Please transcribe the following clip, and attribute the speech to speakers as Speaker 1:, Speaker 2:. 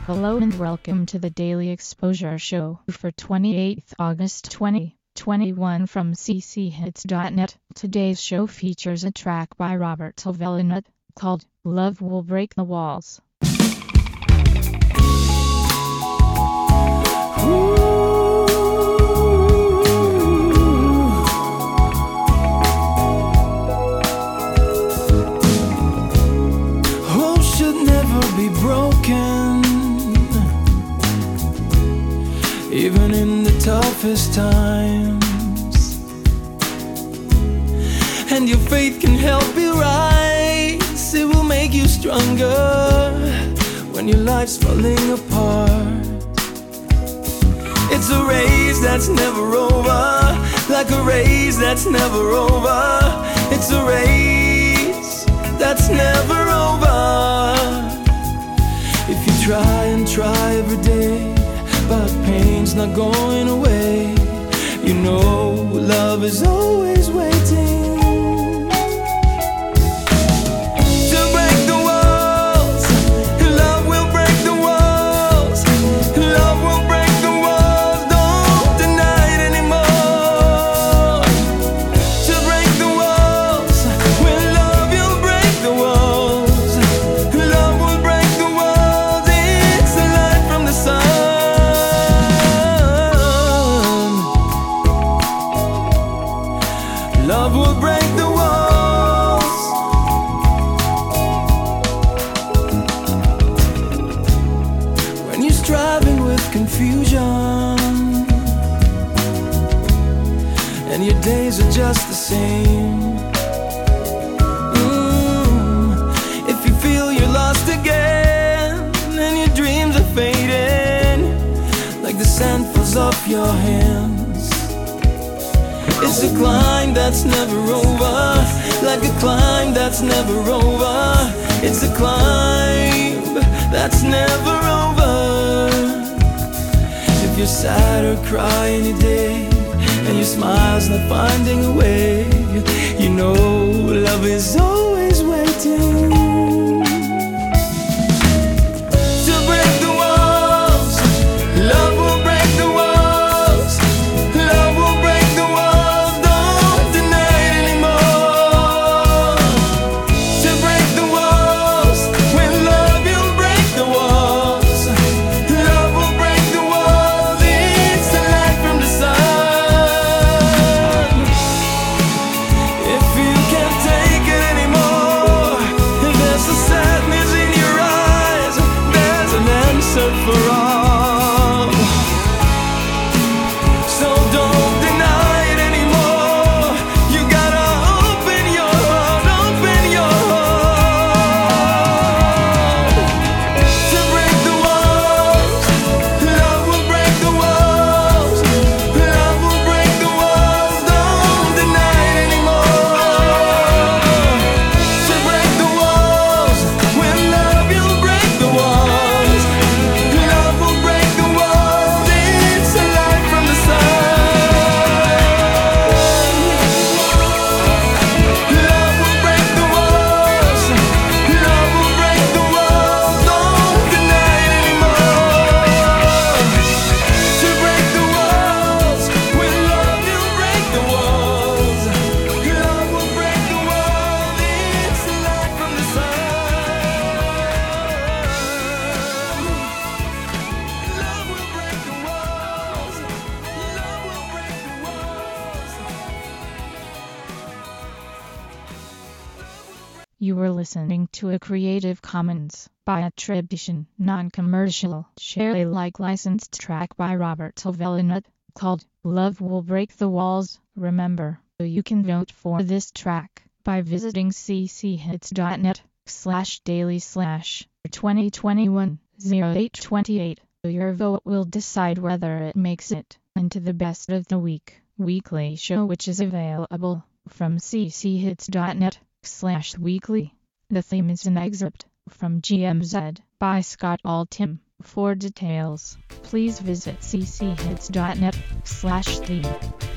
Speaker 1: Hello and welcome to the Daily Exposure Show for 28th August 2021 from cchits.net. Today's show features a track by Robert Tvelinut called Love Will Break the Walls.
Speaker 2: Hope should never be broken, even in the toughest times. And your faith can help you rise. It will make you stronger when your life's falling apart. It's a race that's never over, like a race that's never over. It's a race that's never over. If you try and try every day, but pain's not going away, you know love is always waiting. Love will break the walls. When you're striving with confusion and your days are just the same, if you feel you're lost again and your dreams are fading like the sand falls off your hands, it's a climb that's never over, like a climb that's never over. It's a climb that's never over. If you're sad or crying any day and your smile's not finding a way, you know love is always waiting. To break the walls, love will break the walls. Love will break the walls. For all, so don't deny it anymore. You gotta open your heart, open your heart. To break the walls, love will break the walls. Love will break the walls, don't deny it anymore. To break the walls, when love you'll break the walls.
Speaker 1: You were listening to a Creative Commons by attribution, non-commercial, share Alike licensed track by Robert Tvelinut called Love Will Break the Walls. Remember, you can vote for this track by visiting cchits.net/daily/2021-0828. Your vote will decide whether it makes it into the Best of the Week weekly show, which is available from cchits.net/weekly. The theme is an excerpt from GMZ by Scott Altham. For details, please visit cchits.net/theme.